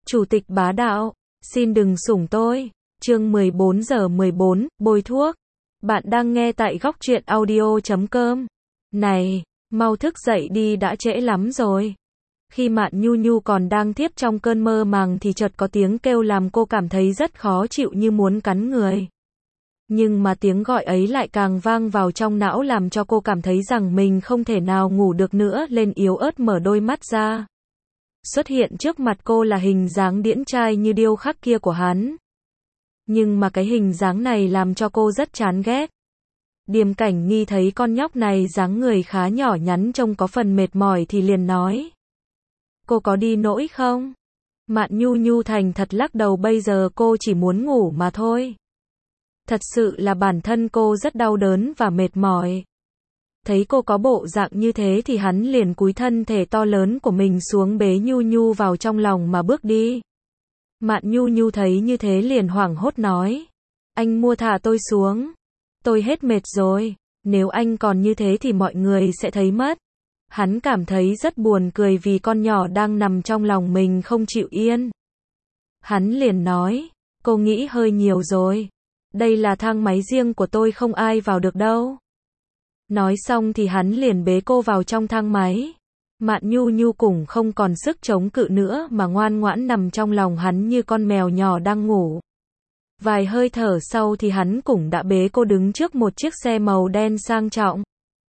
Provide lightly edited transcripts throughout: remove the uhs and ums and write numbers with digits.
Chủ tịch bá đạo, xin đừng sủng tôi. Chương 14:14, bôi thuốc. Bạn đang nghe tại góc truyện audio.com. Này, mau thức dậy đi, đã trễ lắm rồi. Khi Mạn Nhu Nhu còn đang thiếp trong cơn mơ màng thì chợt có tiếng kêu làm cô cảm thấy rất khó chịu như muốn cắn người. Nhưng mà tiếng gọi ấy lại càng vang vào trong não làm cho cô cảm thấy rằng mình không thể nào ngủ được nữa, lên yếu ớt mở đôi mắt ra. Xuất hiện trước mặt cô là hình dáng điển trai như điêu khắc kia của hắn. Nhưng mà cái hình dáng này làm cho cô rất chán ghét. Điềm Cảnh Nghi thấy con nhóc này dáng người khá nhỏ nhắn trông có phần mệt mỏi thì liền nói. Cô có đi nỗi không? Mạn Nhu Nhu thành thật lắc đầu, bây giờ cô chỉ muốn ngủ mà thôi. Thật sự là bản thân cô rất đau đớn và mệt mỏi. Thấy cô có bộ dạng như thế thì hắn liền cúi thân thể to lớn của mình xuống bế Nhu Nhu vào trong lòng mà bước đi. Mạn Nhu Nhu thấy như thế liền hoảng hốt nói. Anh mua thả tôi xuống. Tôi hết mệt rồi. Nếu anh còn như thế thì mọi người sẽ thấy mất. Hắn cảm thấy rất buồn cười vì con nhỏ đang nằm trong lòng mình không chịu yên. Hắn liền nói. Cô nghĩ hơi nhiều rồi. Đây là thang máy riêng của tôi, không ai vào được đâu. Nói xong thì hắn liền bế cô vào trong thang máy. Mạn Nhu Nhu cũng không còn sức chống cự nữa mà ngoan ngoãn nằm trong lòng hắn như con mèo nhỏ đang ngủ. Vài hơi thở sau thì hắn cũng đã bế cô đứng trước một chiếc xe màu đen sang trọng.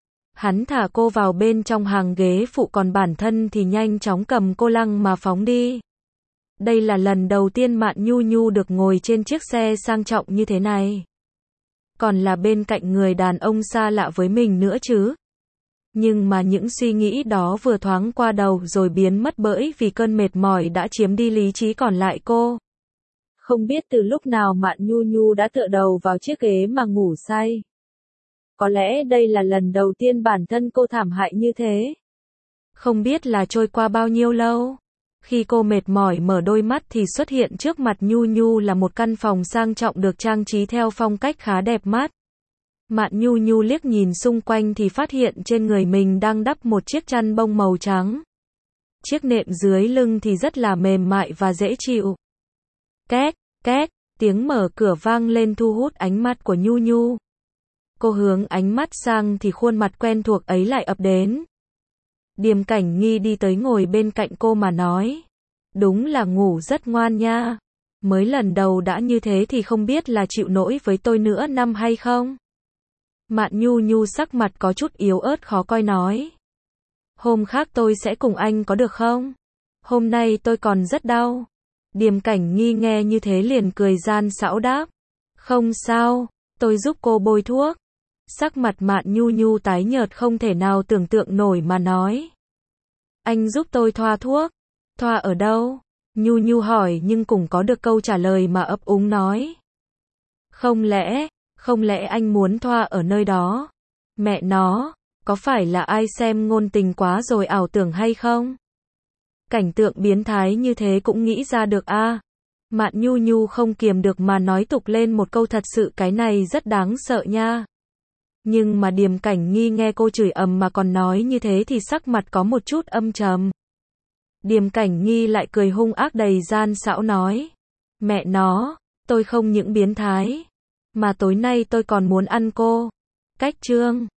Hắn thả cô vào bên trong hàng ghế phụ, còn bản thân thì nhanh chóng cầm cô lăng mà phóng đi. Đây là lần đầu tiên Mạn Nhu Nhu được ngồi trên chiếc xe sang trọng như thế này. Còn là bên cạnh người đàn ông xa lạ với mình nữa chứ. Nhưng mà những suy nghĩ đó vừa thoáng qua đầu rồi biến mất bởi vì cơn mệt mỏi đã chiếm đi lý trí còn lại cô. Không biết từ lúc nào Mạn Nhu Nhu đã tựa đầu vào chiếc ghế mà ngủ say. Có lẽ đây là lần đầu tiên bản thân cô thảm hại như thế. Không biết là trôi qua bao nhiêu lâu. Khi cô mệt mỏi mở đôi mắt thì xuất hiện trước mặt Nhu Nhu là một căn phòng sang trọng được trang trí theo phong cách khá đẹp mắt. Mạn Nhu Nhu liếc nhìn xung quanh thì phát hiện trên người mình đang đắp một chiếc chăn bông màu trắng. Chiếc nệm dưới lưng thì rất là mềm mại và dễ chịu. Két, két, tiếng mở cửa vang lên thu hút ánh mắt của Nhu Nhu. Cô hướng ánh mắt sang thì khuôn mặt quen thuộc ấy lại ập đến. Điềm Cảnh Nghi đi tới ngồi bên cạnh cô mà nói. Đúng là ngủ rất ngoan nha. Mới lần đầu đã như thế thì không biết là chịu nổi với tôi nữa năm hay không? Mạn Nhu Nhu sắc mặt có chút yếu ớt khó coi nói. Hôm khác tôi sẽ cùng anh có được không? Hôm nay tôi còn rất đau. Điềm Cảnh Nghi nghe như thế liền cười gian xảo đáp. Không sao, tôi giúp cô bôi thuốc. Sắc mặt Mạn Nhu Nhu tái nhợt không thể nào tưởng tượng nổi mà nói. Anh giúp tôi thoa thuốc. Thoa ở đâu? Nhu Nhu hỏi nhưng cũng có được câu trả lời mà ấp úng nói. Không lẽ anh muốn thoa ở nơi đó? Mẹ nó, có phải là ai xem ngôn tình quá rồi ảo tưởng hay không? Cảnh tượng biến thái như thế cũng nghĩ ra được à? Mạn Nhu Nhu không kiềm được mà nói tục lên một câu, thật sự cái này rất đáng sợ nha. Nhưng mà Điềm Cảnh Nghi nghe cô chửi ầm mà còn nói như thế thì sắc mặt có một chút âm trầm. Điềm Cảnh Nghi lại cười hung ác đầy gian xảo nói. Mẹ nó, tôi không những biến thái, mà tối nay tôi còn muốn ăn cô. Cách chương